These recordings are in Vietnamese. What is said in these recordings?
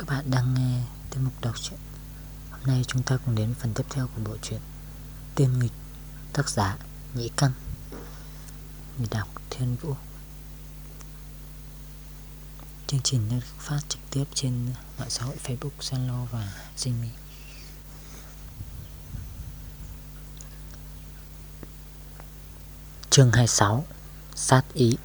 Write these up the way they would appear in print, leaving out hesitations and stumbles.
Các bạn đang nghe tiết mục đọc truyện. Hôm nay chúng ta cùng đến phần tiếp theo của bộ truyện Tiên Nghịch, tác giả Nhĩ Căn, người đọc Thiên Vũ. Chương trình được phát trực tiếp trên mạng xã hội Facebook, Zalo và Zing. Chương 26: Sát ý.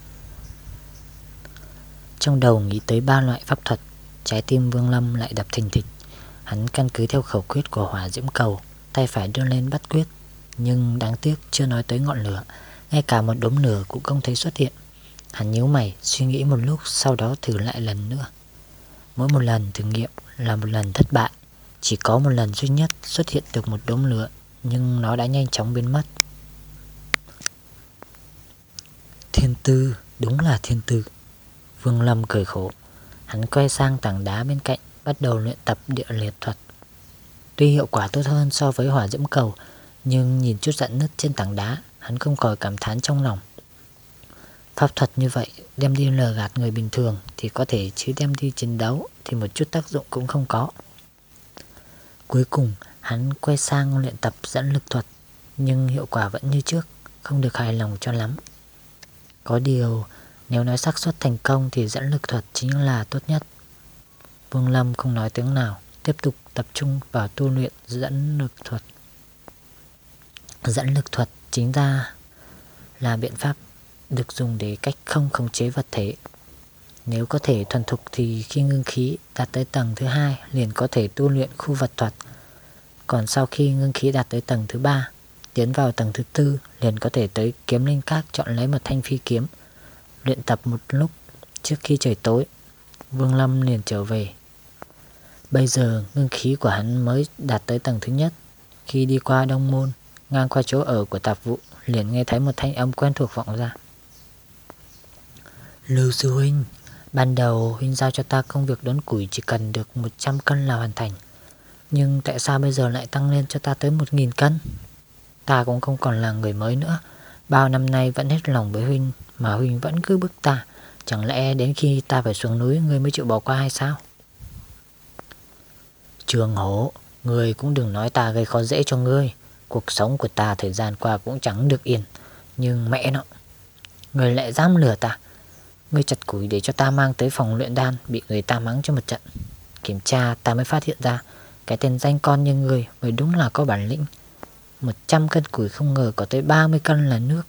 Trong đầu nghĩ tới 3 loại pháp thuật, trái tim Vương Lâm lại đập thình thịch. Hắn căn cứ theo khẩu quyết của Hỏa Diễm Cầu, tay phải đưa lên bắt quyết, nhưng đáng tiếc chưa nói tới ngọn lửa, ngay cả một đốm lửa cũng không thấy xuất hiện. Hắn nhíu mày, suy nghĩ một lúc, sau đó thử lại lần nữa. Mỗi một lần thử nghiệm là một lần thất bại, chỉ có một lần duy nhất xuất hiện được một đốm lửa, nhưng nó đã nhanh chóng biến mất. Thiên tư, đúng là thiên tư. Vương Lâm cười khổ. Hắn quay sang tảng đá bên cạnh, bắt đầu luyện tập địa liệt thuật. Tuy hiệu quả tốt hơn so với Hỏa Diễm Cầu, nhưng nhìn chút rạn nứt trên tảng đá, hắn không khỏi cảm thán trong lòng. Pháp thuật như vậy đem đi lừa gạt người bình thường thì có thể, chứ đem đi chiến đấu thì một chút tác dụng cũng không có. Cuối cùng hắn quay sang luyện tập dẫn lực thuật, nhưng hiệu quả vẫn như trước, không được hài lòng cho lắm. Có điều nếu nói xác suất thành công thì dẫn lực thuật chính là tốt nhất. Vương Lâm không nói tiếng nào, tiếp tục tập trung vào tu luyện dẫn lực thuật. Dẫn lực thuật chính ra là biện pháp được dùng để cách không khống chế vật thể. Nếu có thể thuần thục thì khi ngưng khí đạt tới tầng thứ 2 liền có thể tu luyện khu vật thuật. Còn sau khi ngưng khí đạt tới tầng thứ 3, tiến vào tầng thứ 4 liền có thể tới kiếm linh các chọn lấy một thanh phi kiếm. Luyện tập một lúc, trước khi trời tối, Vương Lâm liền trở về. Bây giờ ngưng khí của hắn mới đạt tới tầng thứ nhất. Khi đi qua Đông Môn, ngang qua chỗ ở của Tạp Vụ, liền nghe thấy một thanh âm quen thuộc vọng ra. Lưu sư huynh, ban đầu huynh giao cho ta công việc đốn củi chỉ cần được 100 cân là hoàn thành, nhưng tại sao bây giờ lại tăng lên cho ta tới 1000 cân? Ta cũng không còn là người mới nữa, bao năm nay vẫn hết lòng với huynh mà huynh vẫn cứ bức ta. Chẳng lẽ đến khi ta phải xuống núi ngươi mới chịu bỏ qua hay sao? Trường Hổ, ngươi cũng đừng nói ta gây khó dễ cho ngươi. Cuộc sống của ta thời gian qua cũng chẳng được yên, nhưng mẹ nó, ngươi lại dám lừa ta. Ngươi chặt củi để cho ta mang tới phòng luyện đan, bị người ta mắng cho một trận. Kiểm tra ta mới phát hiện ra cái tên danh con như ngươi mới đúng là có bản lĩnh. 100 cân củi không ngờ có tới 30 cân là nước.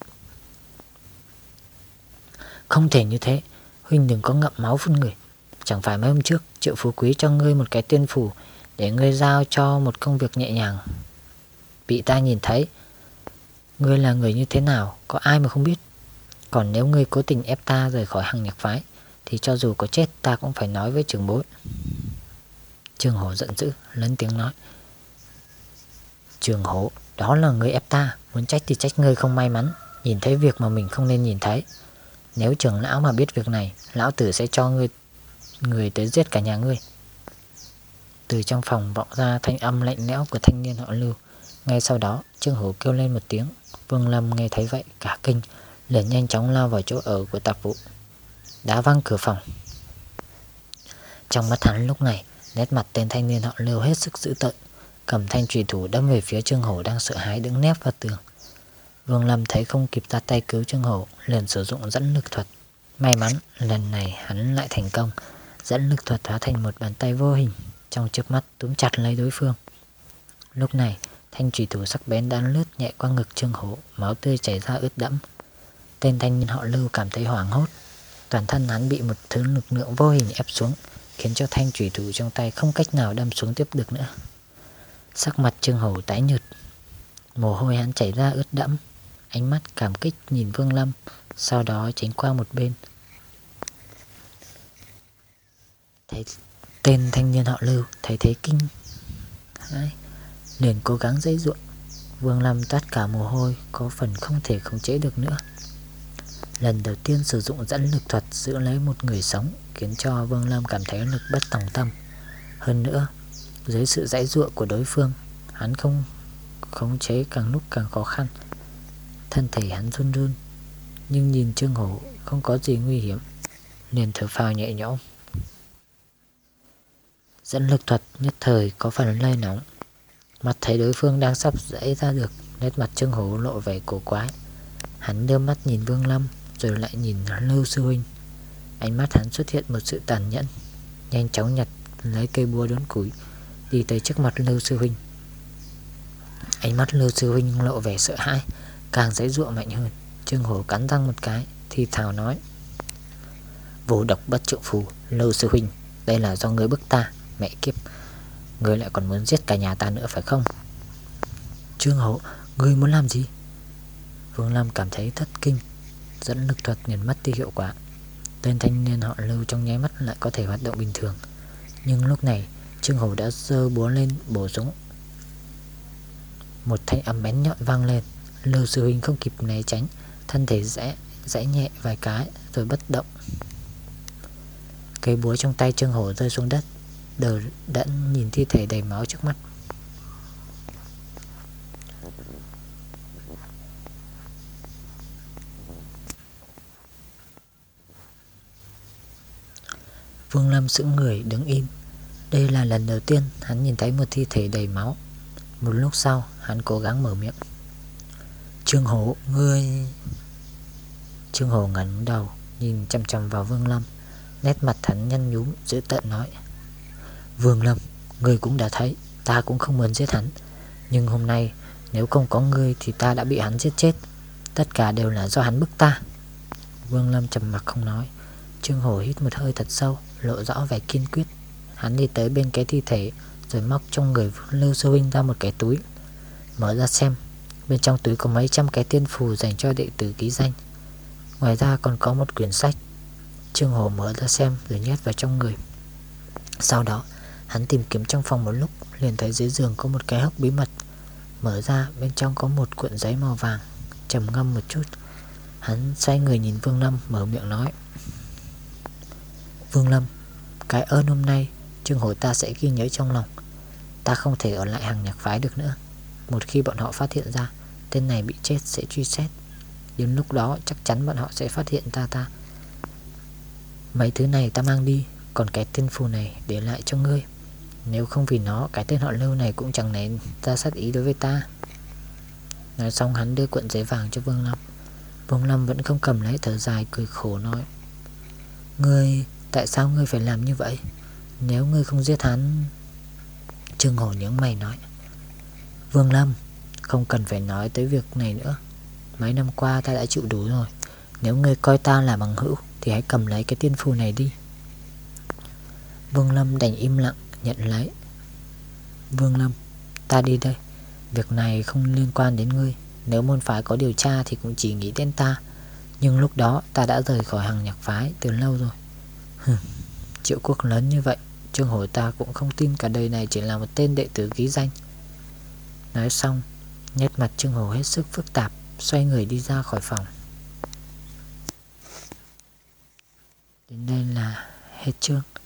Không thể như thế, huynh đừng có ngậm máu phun người. Chẳng phải mấy hôm trước Triệu Phú Quý cho ngươi một cái tiên phủ để ngươi giao cho một công việc nhẹ nhàng, bị ta nhìn thấy. Ngươi là người như thế nào có ai mà không biết. Còn nếu ngươi cố tình ép ta rời khỏi Hằng Nhạc Phái thì cho dù có chết ta cũng phải nói với trưởng bối. Trường Hổ giận dữ lớn tiếng nói. Trường Hổ, đó là ngươi ép ta, muốn trách thì trách ngươi không may mắn nhìn thấy việc mà mình không nên nhìn thấy. Nếu trưởng lão mà biết việc này, lão tử sẽ cho người tới giết cả nhà ngươi. Từ trong phòng vọng ra thanh âm lạnh lẽo của thanh niên họ Lưu. Ngay sau đó Trương Hổ kêu lên một tiếng. Vương Lâm nghe thấy vậy cả kinh, liền nhanh chóng lao vào chỗ ở của Tạp Vụ, đá văng cửa phòng. Trong mắt hắn lúc này, nét mặt tên thanh niên họ Lưu hết sức dữ tợn, cầm thanh chùy thủ đâm về phía Trương Hổ đang sợ hãi đứng nép vào tường. Vương Lâm thấy không kịp ra tay cứu Trương Hổ, liền sử dụng dẫn lực thuật. May mắn lần này hắn lại thành công. Dẫn lực thuật hóa thành một bàn tay vô hình, trong chớp mắt túm chặt lấy đối phương. Lúc này thanh chùy thủ sắc bén đã lướt nhẹ qua ngực Trương Hổ, máu tươi chảy ra ướt đẫm. Tên thanh niên họ Lưu cảm thấy hoảng hốt, toàn thân hắn bị một thứ lực lượng vô hình ép xuống, khiến cho thanh chùy thủ trong tay không cách nào đâm xuống tiếp được nữa. Sắc mặt Trương Hổ tái nhợt, mồ hôi hắn chảy ra ướt đẫm, ánh mắt cảm kích nhìn Vương Lâm, sau đó tránh qua một bên. Tên thanh niên họ Lưu thấy thế kinh hãi, liền cố gắng giãy giụa. Vương Lâm toát cả mồ hôi, có phần không thể khống chế được nữa. Lần đầu tiên sử dụng dẫn lực thuật giữ lấy một người sống, khiến cho Vương Lâm cảm thấy lực bất tòng tâm. Hơn nữa, dưới sự giãy giụa của đối phương, hắn không khống chế càng lúc càng khó khăn. Thân thể hắn run run, nhưng nhìn Trương Hổ không có gì nguy hiểm, liền thở phào nhẹ nhõm. Dẫn lực thuật nhất thời có phần lây nóng. Mặt thấy đối phương đang sắp giãy ra được, nét mặt Trương Hổ lộ vẻ cổ quái. Hắn đưa mắt nhìn Vương Lâm rồi lại nhìn Lưu sư huynh. Ánh mắt hắn xuất hiện một sự tàn nhẫn. Nhanh chóng nhặt lấy cây búa đốn củi, đi tới trước mặt Lưu sư huynh. Ánh mắt Lưu sư huynh lộ vẻ sợ hãi, càng giãy giụa mạnh hơn. Trương Hổ cắn răng một cái, thì thào nói: Vô độc bất trượng phù, Lưu sư huynh, đây là do ngươi bức ta. Mẹ kiếp, ngươi lại còn muốn giết cả nhà ta nữa phải không? Trương Hổ, ngươi muốn làm gì? Vương Lâm cảm thấy thất kinh. Dẫn lực thuật liền mất đi hiệu quả. Tên thanh niên họ Lưu trong nháy mắt lại có thể hoạt động bình thường. Nhưng lúc này Trương Hổ đã giơ búa lên bổ súng. Một thanh âm bén nhọn vang lên. Lưu sư huynh không kịp né tránh, thân thể giãy nhẹ vài cái rồi bất động. Cây búa trong tay Trương Hổ rơi xuống đất, đờ đẫn nhìn thi thể đầy máu trước mắt. Vương Lâm sững người đứng im. Đây là lần đầu tiên hắn nhìn thấy một thi thể đầy máu. Một lúc sau hắn cố gắng mở miệng: Trương Hổ, ngươi... Trương Hổ ngẩng đầu nhìn chằm chằm vào Vương Lâm. Nét mặt hắn nhăn nhúm dữ tợn nói: Vương Lâm, ngươi cũng đã thấy, ta cũng không muốn giết hắn. Nhưng hôm nay nếu không có ngươi thì ta đã bị hắn giết chết. Tất cả đều là do hắn bức ta. Vương Lâm trầm mặc không nói. Trương Hổ hít một hơi thật sâu, lộ rõ vẻ kiên quyết. Hắn đi tới bên cái thi thể, rồi móc trong người Lưu sư huynh ra một cái túi. Mở ra xem, bên trong túi có mấy trăm cái tiên phù dành cho đệ tử ký danh. Ngoài ra còn có một quyển sách. Trương Hổ mở ra xem rồi nhét vào trong người. Sau đó hắn tìm kiếm trong phòng một lúc, liền thấy dưới giường có một cái hốc bí mật. Mở ra, bên trong có một cuộn giấy màu vàng. Trầm ngâm một chút, hắn xoay người nhìn Vương Lâm, mở miệng nói: Vương Lâm, cái ơn hôm nay Trương Hổ ta sẽ ghi nhớ trong lòng. Ta không thể ở lại Hàng Nhạc phái được nữa. Một khi bọn họ phát hiện ra tên này bị chết sẽ truy xét. Đến lúc đó chắc chắn bọn họ sẽ phát hiện ta. Mấy thứ này ta mang đi, còn cái tên phù này để lại cho ngươi. Nếu không vì nó, cái tên họ Lưu này cũng chẳng nén ra sát ý đối với ta. Nói xong hắn đưa cuộn giấy vàng cho Vương Lâm. Vương Lâm vẫn không cầm lấy, thở dài cười khổ nói: Ngươi, tại sao ngươi phải làm như vậy? Nếu ngươi không giết hắn... Trương Hổ nhướng mày nói: Vương Lâm, không cần phải nói tới việc này nữa. Mấy năm qua ta đã chịu đủ rồi. Nếu ngươi coi ta là bằng hữu thì hãy cầm lấy cái tiên phù này đi. Vương Lâm đành im lặng nhận lấy. Vương Lâm, ta đi đây. Việc này không liên quan đến ngươi. Nếu môn phái có điều tra thì cũng chỉ nghĩ đến ta. Nhưng lúc đó ta đã rời khỏi Hàng Nhạc phái từ lâu rồi. Triệu quốc lớn như vậy, Trương Hổ ta cũng không tin cả đời này chỉ là một tên đệ tử ký danh. Nói xong, nét mặt Trương Hổ hết sức phức tạp, xoay người đi ra khỏi phòng. Đến đây là hết chương.